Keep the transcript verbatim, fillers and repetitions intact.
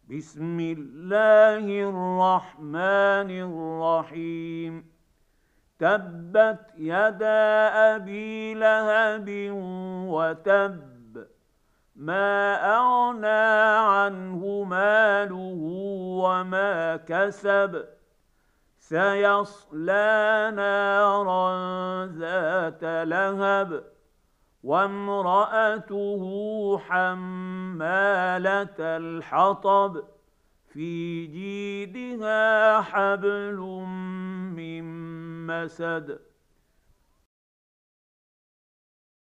بسم الله الرحمن الرحيم. تبت يدا أبي لهب وتب، ما أغنى عنه ماله وما كسب، سيصلى نارا ذات لهب وامرأته حمالة الحطب في جيدها حبل من مسد.